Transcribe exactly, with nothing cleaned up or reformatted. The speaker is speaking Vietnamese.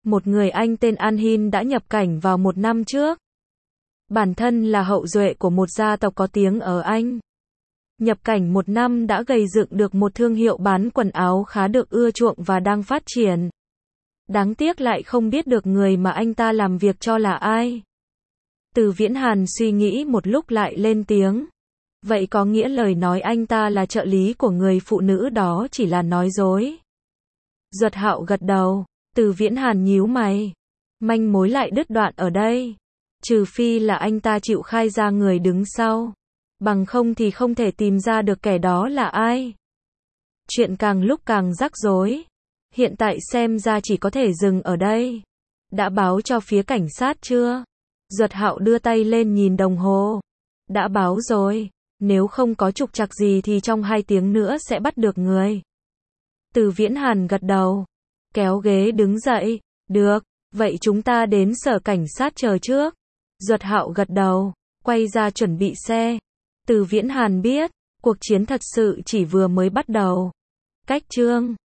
Một người Anh tên An Hin đã nhập cảnh vào một năm trước. Bản thân là hậu duệ của một gia tộc có tiếng ở Anh. Nhập cảnh một năm đã gây dựng được một thương hiệu bán quần áo khá được ưa chuộng và đang phát triển. Đáng tiếc lại không biết được người mà anh ta làm việc cho là ai. Từ Viễn Hàn suy nghĩ một lúc lại lên tiếng. Vậy có nghĩa lời nói anh ta là trợ lý của người phụ nữ đó chỉ là nói dối. Duật Hạo gật đầu. Từ Viễn Hàn nhíu mày. Manh mối lại đứt đoạn ở đây. Trừ phi là anh ta chịu khai ra người đứng sau. Bằng không thì không thể tìm ra được kẻ đó là ai. Chuyện càng lúc càng rắc rối. Hiện tại xem ra chỉ có thể dừng ở đây. Đã báo cho phía cảnh sát chưa? Duật Hạo đưa tay lên nhìn đồng hồ. Đã báo rồi. Nếu không có trục trặc gì thì trong hai tiếng nữa sẽ bắt được người. Từ Viễn Hàn gật đầu. Kéo ghế đứng dậy. Được, vậy chúng ta đến sở cảnh sát chờ trước. Duật Hạo gật đầu. Quay ra chuẩn bị xe. Từ Viễn Hàn biết, cuộc chiến thật sự chỉ vừa mới bắt đầu. Cách chương